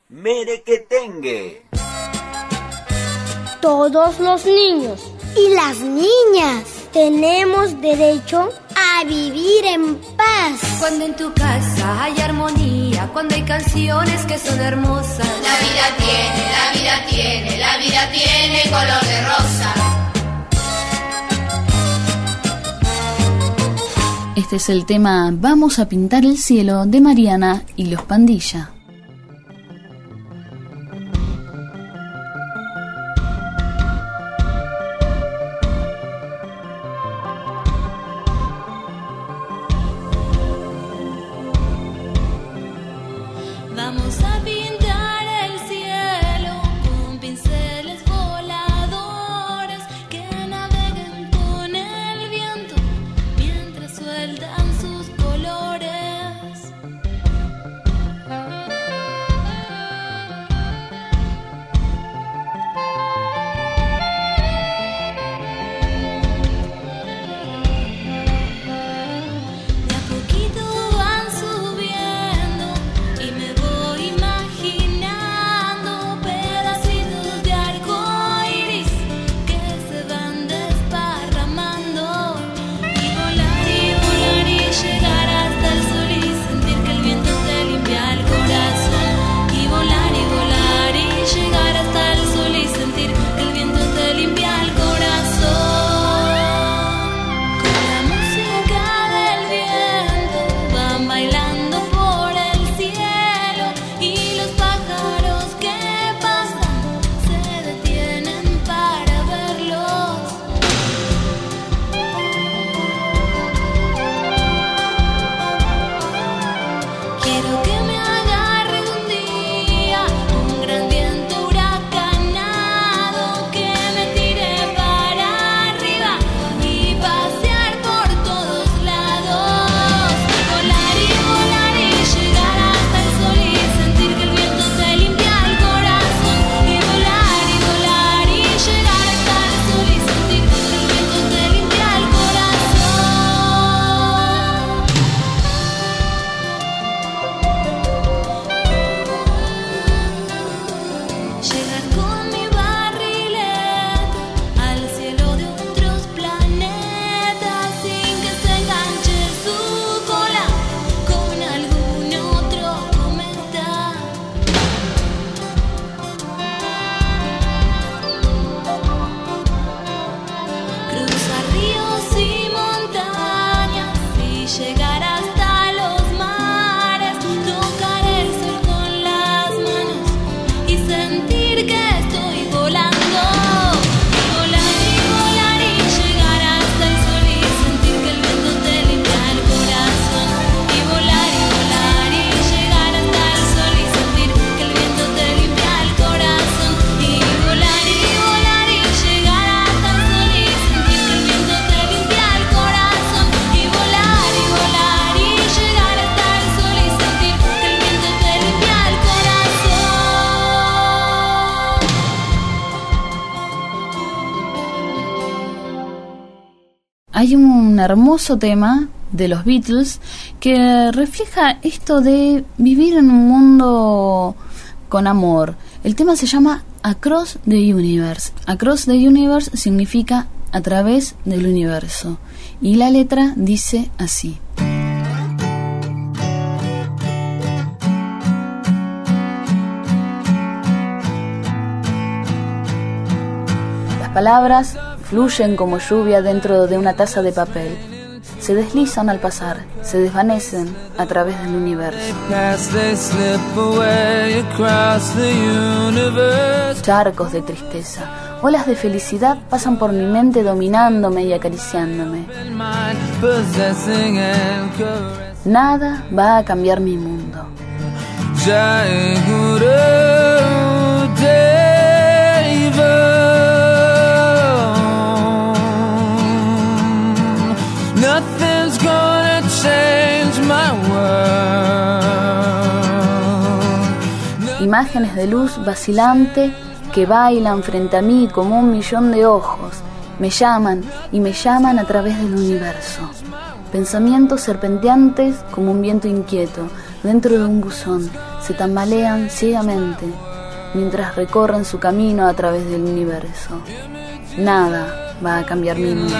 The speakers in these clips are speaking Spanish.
Merequetengue. Todos los niños y las niñas tenemos derecho a vivir en paz. Cuando en tu casa hay armonía, cuando hay canciones que son hermosas. La vida tiene, la vida tiene, la vida tiene color de rosa. Este es el tema Vamos a pintar el cielo de Mariana y los Pandilla. Vamos a pintar el cielo con pinceles voladores que naveguen con el viento mientras sueltan sus colores. De a poquito van subiendo y me voy imaginando pedacitos de arco iris que se van desparramando y volar y llegar hasta el sol y sentir que el viento te limpia el corazón. Y volar y llegar hasta el sol y sentir que el viento te limpia el corazón. Con la música del viento van bailando por el cielo y los pájaros que pasan se detienen para verlos. Quiero que me agarre un día un gran viento huracanado que me tire para arriba y pasear por todos lados. Volar y llegar hasta el sol y sentir que el viento te limpia el corazón. Y volar y llegar hasta el sol y sentir que el viento te limpia el corazón. Llegar con mi barrilete al cielo de otros planetas sin que se enganche su cola con algún otro cometa. Cruzar ríos y montañas y llegar hasta los mares, tocar el sol con las manos y sentir que estoy volando. Y volar y llegar hasta el sol y sentir que el viento te limpia el corazón. Y volar y llegar hasta el sol y sentir que el viento te limpia el corazón. Y volar y llegar hasta el sol y sentir que el viento te limpia el corazón. Y volar y llegar hasta el sol y sentir que el viento te limpia el corazón. Hay un hermoso tema de los Beatles que refleja esto de vivir en un mundo con amor. El tema se llama Across the Universe. Across the Universe significa a través del universo. Y la letra dice así. Las palabras fluyen como lluvia dentro de una taza de papel. Se deslizan al pasar, se desvanecen a través del universo. Charcos de tristeza, olas de felicidad pasan por mi mente dominándome y acariciándome. Nada va a cambiar mi mundo. Nothing's gonna change my world. Imágenes de luz vacilante que bailan frente a mí como 1.000.000 de ojos. Me llaman y me llaman a través del universo. Pensamientos serpenteantes como un viento inquieto. dentro de un buzón, se tambalean ciegamente mientras recorren su camino a través del universo. Nada va a cambiar mi mundo.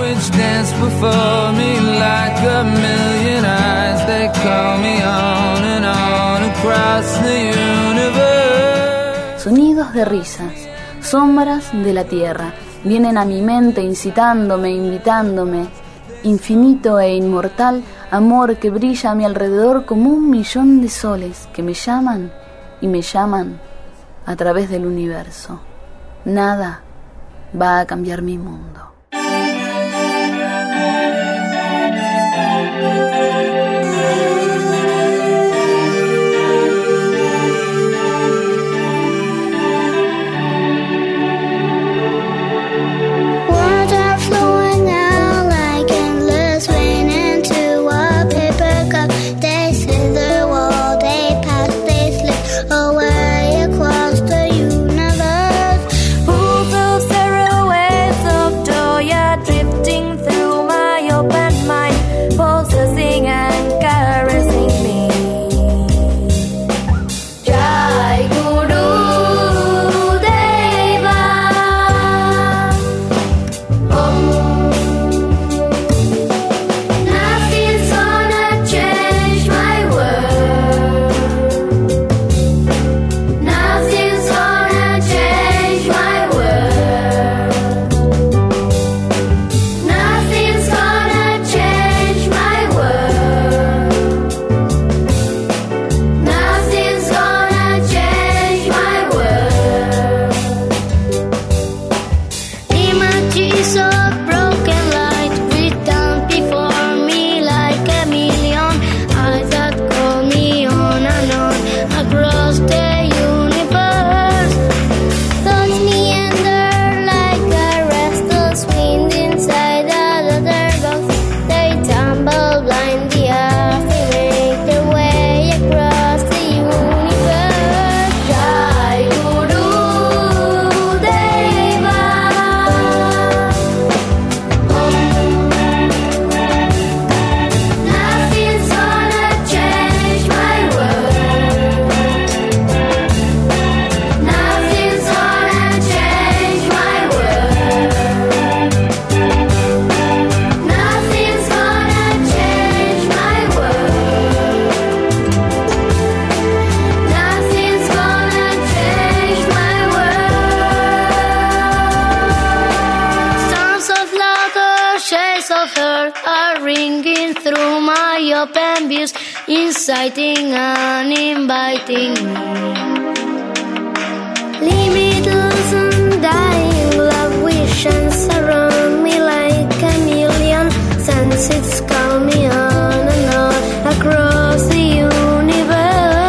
Sonidos de risas, sombras de la tierra, vienen a mi mente incitándome, invitándome. Infinito e inmortal amor que brilla a mi alrededor como 1.000.000 de soles que me llaman y me llaman a través del universo. Nada va a cambiar mi mundo. Inciting and inviting me. Limitless and dying love visions surround me like 1,000,000 sunsets call me on and on across the universe.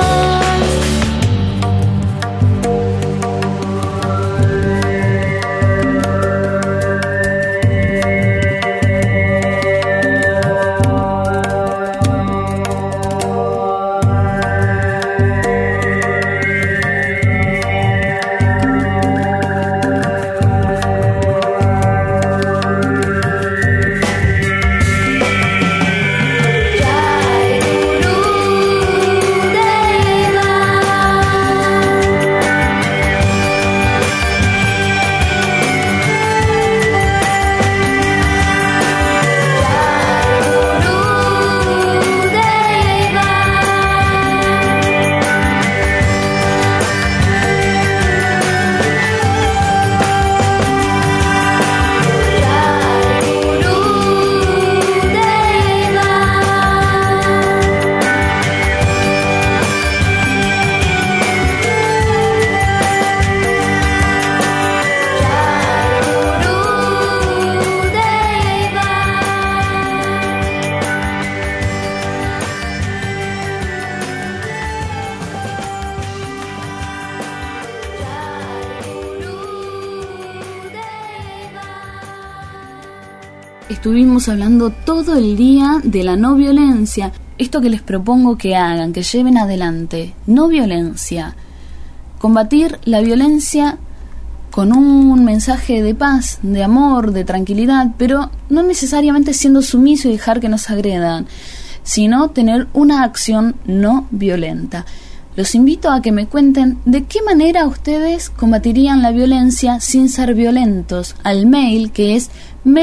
Estuvimos hablando todo el día de la no violencia. Esto que les propongo que hagan, que lleven adelante. No violencia. Combatir la violencia con un mensaje de paz, de amor, de tranquilidad, pero no necesariamente siendo sumiso y dejar que nos agredan. sino tener una acción no violenta. Los invito a que me cuenten de qué manera ustedes combatirían la violencia sin ser violentos al mail que es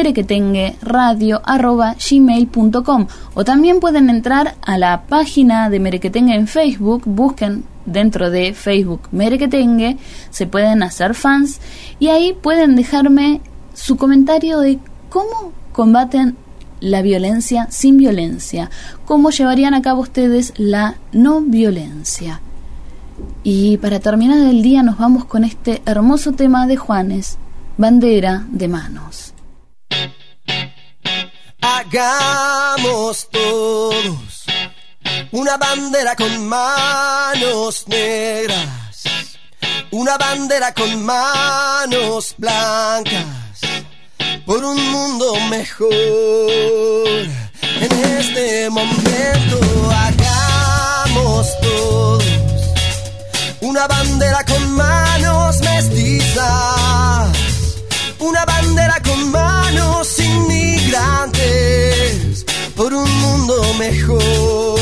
merequetengueradio@gmail.com, o también pueden entrar a la página de Merequetengue en Facebook, busquen dentro de Facebook Merequetengue, se pueden hacer fans y ahí pueden dejarme su comentario de cómo combaten la violencia sin violencia, cómo llevarían a cabo ustedes la no violencia. Y para terminar el día nos vamos con este hermoso tema de Juanes, Bandera de Manos. Hagamos todos una bandera con manos negras, una bandera con manos blancas, por un mundo mejor. En este momento hagamos todos una bandera con manos mestizas, una bandera con manos inmigrantes, por un mundo mejor.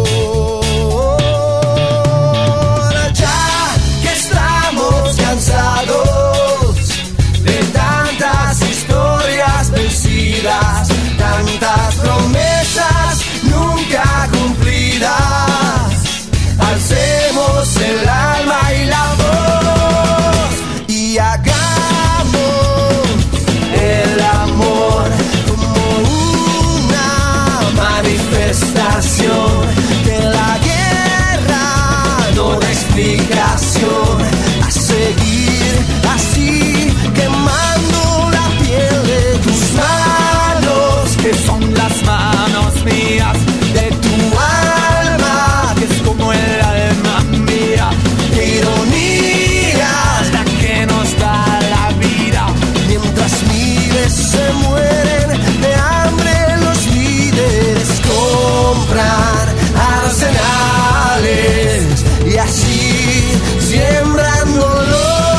Ya que estamos cansados de tantas historias vencidas, tantas promesas nunca cumplidas, alcemos el alma y la voz y hagamos el amor como una manifestación, que la guerra no da explicación, a seguir así quemando la piel de tus manos, que son las manos mías, de tu alma, que es como el alma mía, qué ironía la que nos da la vida, mientras miles se mueren de hambre, los líderes compran arsenales y así siembran dolor.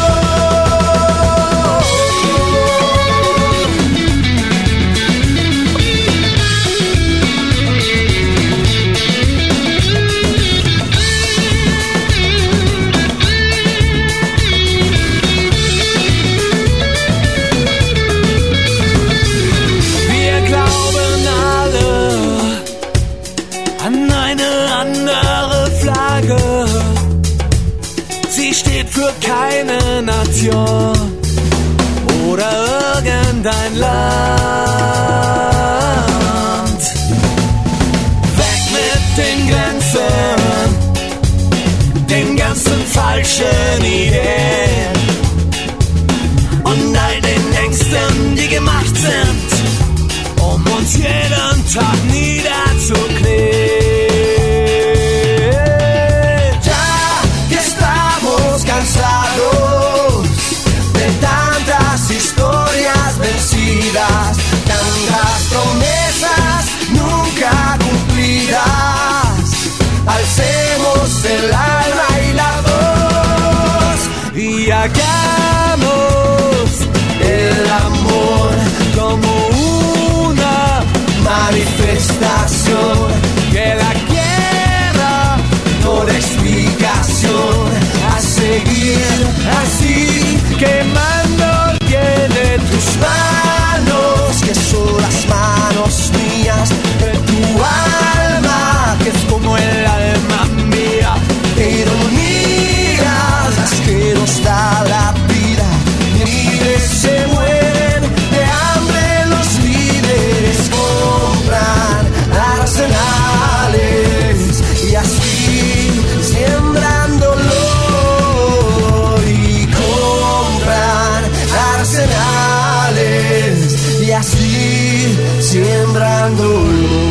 Sie steht für keine Nation oder irgendein Land. Weg mit den Grenzen, den ganzen falschen Ideen und all den Ängsten, die gemacht sind, um uns jeden Tag niederzuknien. Cansados de tantas historias vencidas, tantas promesas nunca cumplidas, alcemos el alma y la voz y hagamos el amor como una manifestación, que la guerra no da explicación, a seguir así quemando tiene tus manos, que son las manos mías, de tu alma, que es como el alma mía, qué ironías las que nos da la vida, miles se mueren de hambre, los líderes compran arsenales y así siembran dolor y compran arsenales y así siembran dolor.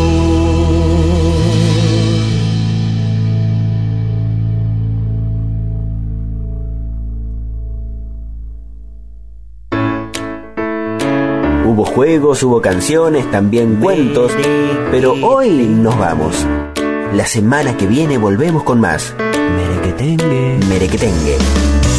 Hubo juegos, hubo canciones, también cuentos, pero hoy nos vamos. La semana que viene volvemos con más Merequetengue.